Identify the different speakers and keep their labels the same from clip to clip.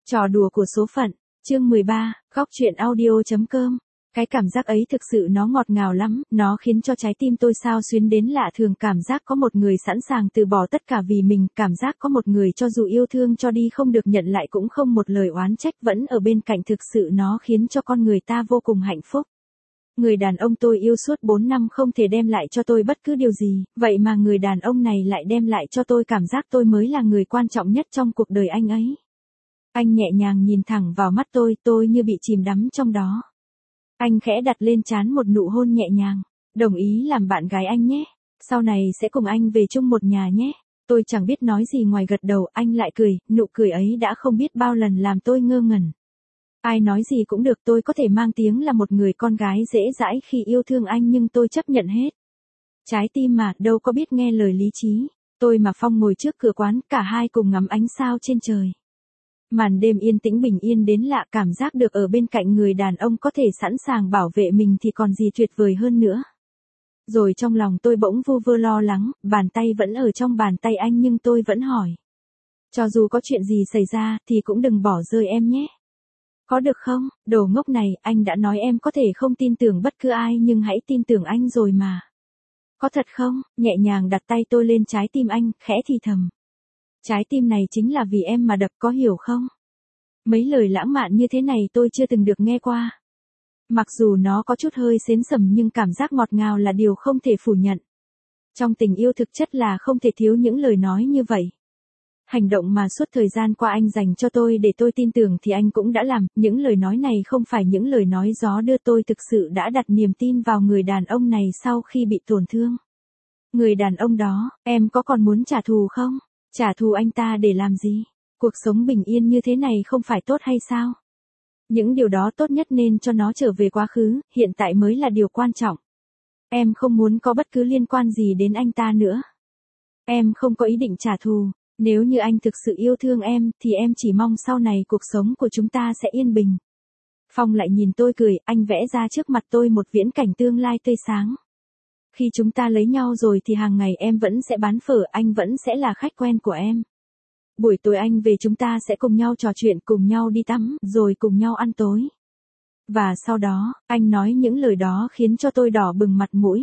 Speaker 1: Trò đùa của số phận, chương 13, góc truyện audio.com. Cái cảm giác ấy thực sự nó ngọt ngào lắm, nó khiến cho trái tim tôi xao xuyến đến lạ thường, cảm giác có một người sẵn sàng từ bỏ tất cả vì mình, cảm giác có một người cho dù yêu thương cho đi không được nhận lại cũng không một lời oán trách vẫn ở bên cạnh, thực sự nó khiến cho con người ta vô cùng hạnh phúc. Người đàn ông tôi yêu suốt 4 năm không thể đem lại cho tôi bất cứ điều gì, vậy mà người đàn ông này lại đem lại cho tôi cảm giác tôi mới là người quan trọng nhất trong cuộc đời anh ấy. Anh nhẹ nhàng nhìn thẳng vào mắt tôi như bị chìm đắm trong đó. Anh khẽ đặt lên trán một nụ hôn nhẹ nhàng. Đồng ý làm bạn gái anh nhé. Sau này sẽ cùng anh về chung một nhà nhé. Tôi chẳng biết nói gì ngoài gật đầu, anh lại cười, nụ cười ấy đã không biết bao lần làm tôi ngơ ngẩn. Ai nói gì cũng được, tôi có thể mang tiếng là một người con gái dễ dãi khi yêu thương anh nhưng tôi chấp nhận hết. Trái tim mà, đâu có biết nghe lời lý trí. Tôi mà Phong ngồi trước cửa quán, cả hai cùng ngắm ánh sao trên trời. Màn đêm yên tĩnh bình yên đến lạ, cảm giác được ở bên cạnh người đàn ông có thể sẵn sàng bảo vệ mình thì còn gì tuyệt vời hơn nữa. Rồi trong lòng tôi bỗng vu vơ lo lắng, bàn tay vẫn ở trong bàn tay anh nhưng tôi vẫn hỏi. Cho dù có chuyện gì xảy ra thì cũng đừng bỏ rơi em nhé. Có được không? Đồ ngốc này, anh đã nói em có thể không tin tưởng bất cứ ai nhưng hãy tin tưởng anh rồi mà. Có thật không? Nhẹ nhàng đặt tay tôi lên trái tim anh, khẽ thì thầm. Trái tim này chính là vì em mà đập, có hiểu không? Mấy lời lãng mạn như thế này tôi chưa từng được nghe qua. Mặc dù nó có chút hơi xến sẩm nhưng cảm giác ngọt ngào là điều không thể phủ nhận. Trong tình yêu thực chất là không thể thiếu những lời nói như vậy. Hành động mà suốt thời gian qua anh dành cho tôi để tôi tin tưởng thì anh cũng đã làm, những lời nói này không phải những lời nói gió đưa, tôi thực sự đã đặt niềm tin vào người đàn ông này sau khi bị tổn thương. Người đàn ông đó, em có còn muốn trả thù không? Trả thù anh ta để làm gì? Cuộc sống bình yên như thế này không phải tốt hay sao? Những điều đó tốt nhất nên cho nó trở về quá khứ, hiện tại mới là điều quan trọng. Em không muốn có bất cứ liên quan gì đến anh ta nữa. Em không có ý định trả thù, nếu như anh thực sự yêu thương em thì em chỉ mong sau này cuộc sống của chúng ta sẽ yên bình. Phong lại nhìn tôi cười, anh vẽ ra trước mặt tôi một viễn cảnh tương lai tươi sáng. Khi chúng ta lấy nhau rồi thì hàng ngày em vẫn sẽ bán phở, anh vẫn sẽ là khách quen của em. Buổi tối anh về chúng ta sẽ cùng nhau trò chuyện, cùng nhau đi tắm, rồi cùng nhau ăn tối. Và sau đó, anh nói những lời đó khiến cho tôi đỏ bừng mặt mũi.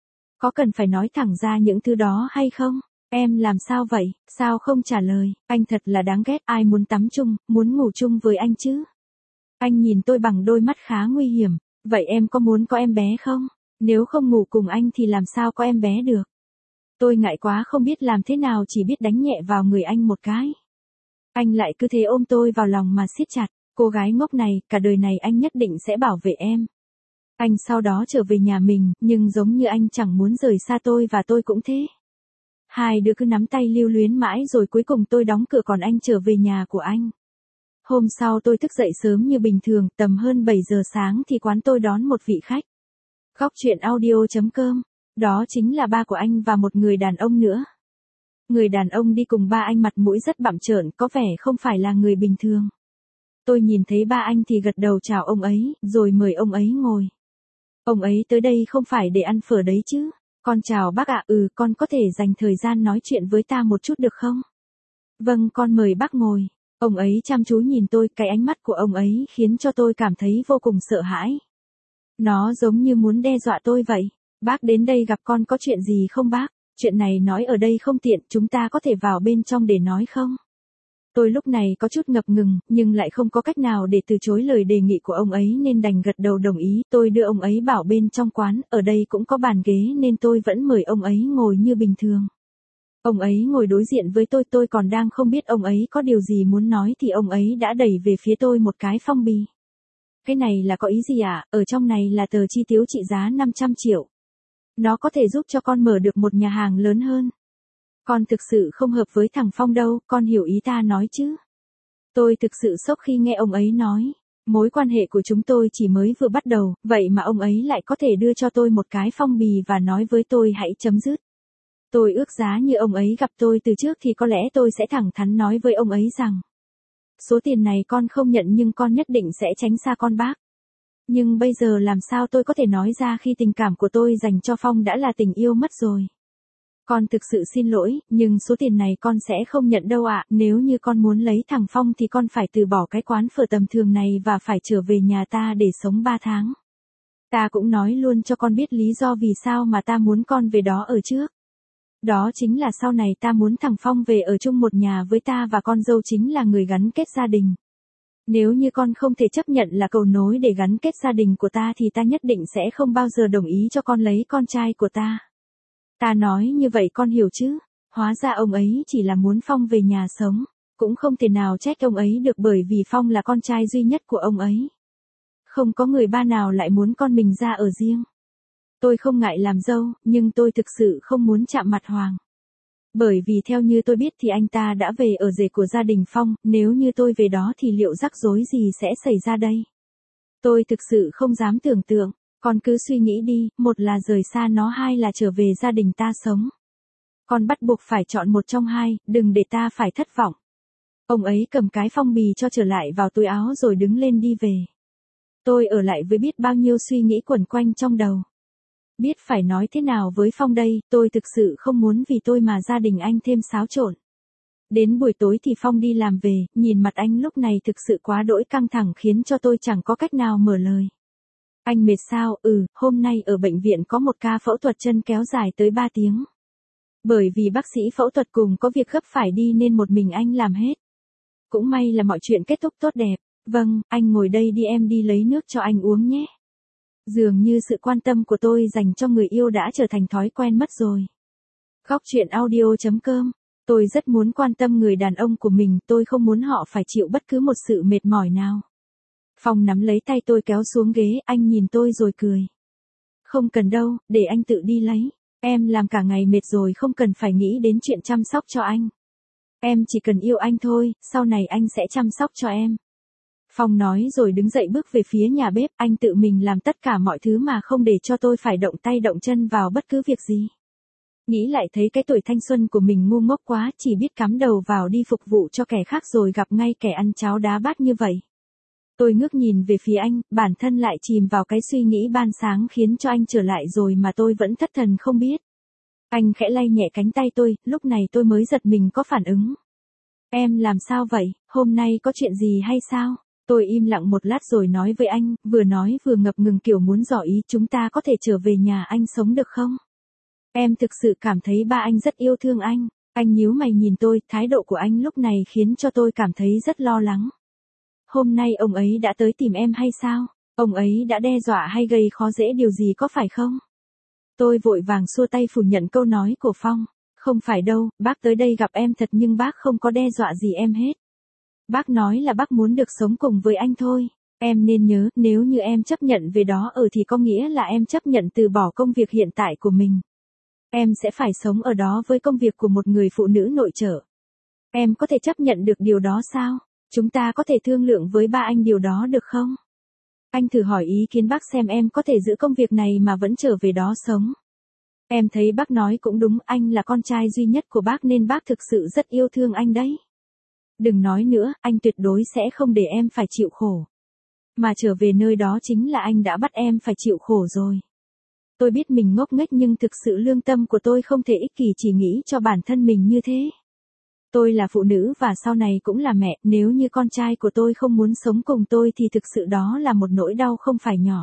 Speaker 1: Có cần phải nói thẳng ra những thứ đó hay không? Em làm sao vậy? Sao không trả lời? Anh thật là đáng ghét, ai muốn tắm chung, muốn ngủ chung với anh chứ? Anh nhìn tôi bằng đôi mắt khá nguy hiểm. Vậy em có muốn có em bé không? Nếu không ngủ cùng anh thì làm sao có em bé được? Tôi ngại quá không biết làm thế nào, chỉ biết đánh nhẹ vào người anh một cái. Anh lại cứ thế ôm tôi vào lòng mà siết chặt. Cô gái ngốc này, cả đời này anh nhất định sẽ bảo vệ em. Anh sau đó trở về nhà mình, nhưng giống như anh chẳng muốn rời xa tôi và tôi cũng thế. Hai đứa cứ nắm tay lưu luyến mãi rồi cuối cùng tôi đóng cửa còn anh trở về nhà của anh. Hôm sau tôi thức dậy sớm như bình thường, tầm hơn 7 giờ sáng thì quán tôi đón một vị khách. Góc truyện audio.com. Đó chính là ba của anh và một người đàn ông nữa. Người đàn ông đi cùng ba anh mặt mũi rất bặm trợn, có vẻ không phải là người bình thường. Tôi nhìn thấy ba anh thì gật đầu chào ông ấy, rồi mời ông ấy ngồi. Ông ấy tới đây không phải để ăn phở đấy chứ. Con chào bác ạ, con có thể dành thời gian nói chuyện với ta một chút được không? Vâng, con mời bác ngồi. Ông ấy chăm chú nhìn tôi, cái ánh mắt của ông ấy khiến cho tôi cảm thấy vô cùng sợ hãi. Nó giống như muốn đe dọa tôi vậy. Bác đến đây gặp con có chuyện gì không bác? Chuyện này nói ở đây không tiện, chúng ta có thể vào bên trong để nói không? Tôi lúc này có chút ngập ngừng, nhưng lại không có cách nào để từ chối lời đề nghị của ông ấy nên đành gật đầu đồng ý. Tôi đưa ông ấy bảo bên trong quán, ở đây cũng có bàn ghế nên tôi vẫn mời ông ấy ngồi như bình thường. Ông ấy ngồi đối diện với tôi còn đang không biết ông ấy có điều gì muốn nói thì ông ấy đã đẩy về phía tôi một cái phong bì. Cái này là có ý gì ạ? Ở trong này là tờ chi tiêu trị giá 500 triệu. Nó có thể giúp cho con mở được một nhà hàng lớn hơn. Con thực sự không hợp với thằng Phong đâu, con hiểu ý ta nói chứ. Tôi thực sự sốc khi nghe ông ấy nói. Mối quan hệ của chúng tôi chỉ mới vừa bắt đầu, vậy mà ông ấy lại có thể đưa cho tôi một cái phong bì và nói với tôi hãy chấm dứt. Tôi ước giá như ông ấy gặp tôi từ trước thì có lẽ tôi sẽ thẳng thắn nói với ông ấy rằng. Số tiền này con không nhận nhưng con nhất định sẽ tránh xa con bác. Nhưng bây giờ làm sao tôi có thể nói ra khi tình cảm của tôi dành cho Phong đã là tình yêu mất rồi. Con thực sự xin lỗi, nhưng số tiền này con sẽ không nhận đâu ạ. Nếu như con muốn lấy thằng Phong thì con phải từ bỏ cái quán phở tầm thường này và phải trở về nhà ta để sống 3 tháng. Ta cũng nói luôn cho con biết lý do vì sao mà ta muốn con về đó ở trước. Đó chính là sau này ta muốn thằng Phong về ở chung một nhà với ta và con dâu chính là người gắn kết gia đình. Nếu như con không thể chấp nhận là cầu nối để gắn kết gia đình của ta thì ta nhất định sẽ không bao giờ đồng ý cho con lấy con trai của ta. Ta nói như vậy con hiểu chứ? Hóa ra ông ấy chỉ là muốn Phong về nhà sống. Cũng không thể nào trách ông ấy được bởi vì Phong là con trai duy nhất của ông ấy. Không có người ba nào lại muốn con mình ra ở riêng. Tôi không ngại làm dâu, nhưng tôi thực sự không muốn chạm mặt Hoàng. Bởi vì theo như tôi biết thì anh ta đã về ở rể của gia đình Phong, nếu như tôi về đó thì liệu rắc rối gì sẽ xảy ra đây? Tôi thực sự không dám tưởng tượng, con cứ suy nghĩ đi, một là rời xa nó, hai là trở về gia đình ta sống. Con bắt buộc phải chọn một trong hai, đừng để ta phải thất vọng. Ông ấy cầm cái phong bì cho trở lại vào túi áo rồi đứng lên đi về. Tôi ở lại với biết bao nhiêu suy nghĩ quẩn quanh trong đầu. Biết phải nói thế nào với Phong đây, tôi thực sự không muốn vì tôi mà gia đình anh thêm xáo trộn. Đến buổi tối thì Phong đi làm về, nhìn mặt anh lúc này thực sự quá đỗi căng thẳng khiến cho tôi chẳng có cách nào mở lời. Anh mệt sao? Hôm nay ở bệnh viện có một ca phẫu thuật chân kéo dài tới 3 tiếng. Bởi vì bác sĩ phẫu thuật cùng có việc gấp phải đi nên một mình anh làm hết. Cũng may là mọi chuyện kết thúc tốt đẹp. Vâng, anh ngồi đây đi, em đi lấy nước cho anh uống nhé. Dường như sự quan tâm của tôi dành cho người yêu đã trở thành thói quen mất rồi. Góc chuyện audio.com. Tôi rất muốn quan tâm người đàn ông của mình, tôi không muốn họ phải chịu bất cứ một sự mệt mỏi nào. Phong nắm lấy tay tôi kéo xuống ghế, anh nhìn tôi rồi cười. Không cần đâu, để anh tự đi lấy. Em làm cả ngày mệt rồi, không cần phải nghĩ đến chuyện chăm sóc cho anh. Em chỉ cần yêu anh thôi, sau này anh sẽ chăm sóc cho em. Phong nói rồi đứng dậy bước về phía nhà bếp, anh tự mình làm tất cả mọi thứ mà không để cho tôi phải động tay động chân vào bất cứ việc gì. Nghĩ lại thấy cái tuổi thanh xuân của mình ngu ngốc quá, chỉ biết cắm đầu vào đi phục vụ cho kẻ khác rồi gặp ngay kẻ ăn cháo đá bát như vậy. Tôi ngước nhìn về phía anh, bản thân lại chìm vào cái suy nghĩ ban sáng khiến cho anh trở lại rồi mà tôi vẫn thất thần không biết. Anh khẽ lay nhẹ cánh tay tôi, lúc này tôi mới giật mình có phản ứng. Em làm sao vậy, hôm nay có chuyện gì hay sao? Tôi im lặng một lát rồi nói với anh, vừa nói vừa ngập ngừng kiểu muốn dò ý, chúng ta có thể trở về nhà anh sống được không? Em thực sự cảm thấy ba anh rất yêu thương anh. Anh nhíu mày nhìn tôi, thái độ của anh lúc này khiến cho tôi cảm thấy rất lo lắng. Hôm nay ông ấy đã tới tìm em hay sao? Ông ấy đã đe dọa hay gây khó dễ điều gì có phải không? Tôi vội vàng xua tay phủ nhận câu nói của Phong. Không phải đâu, bác tới đây gặp em thật nhưng bác không có đe dọa gì em hết. Bác nói là bác muốn được sống cùng với anh thôi. Em nên nhớ, nếu như em chấp nhận về đó ở thì có nghĩa là em chấp nhận từ bỏ công việc hiện tại của mình. Em sẽ phải sống ở đó với công việc của một người phụ nữ nội trợ. Em có thể chấp nhận được điều đó sao? Chúng ta có thể thương lượng với ba anh điều đó được không? Anh thử hỏi ý kiến bác xem em có thể giữ công việc này mà vẫn trở về đó sống. Em thấy bác nói cũng đúng, anh là con trai duy nhất của bác nên bác thực sự rất yêu thương anh đấy. Đừng nói nữa, anh tuyệt đối sẽ không để em phải chịu khổ. Mà trở về nơi đó chính là anh đã bắt em phải chịu khổ rồi. Tôi biết mình ngốc nghếch nhưng thực sự lương tâm của tôi không thể ích kỷ chỉ nghĩ cho bản thân mình như thế. Tôi là phụ nữ và sau này cũng là mẹ, nếu như con trai của tôi không muốn sống cùng tôi thì thực sự đó là một nỗi đau không phải nhỏ.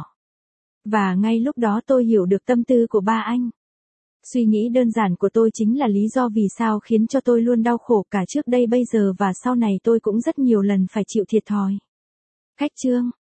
Speaker 1: Và ngay lúc đó tôi hiểu được tâm tư của ba anh. Suy nghĩ đơn giản của tôi chính là lý do vì sao khiến cho tôi luôn đau khổ cả trước đây bây giờ và sau này tôi cũng rất nhiều lần phải chịu thiệt thòi. Khách chương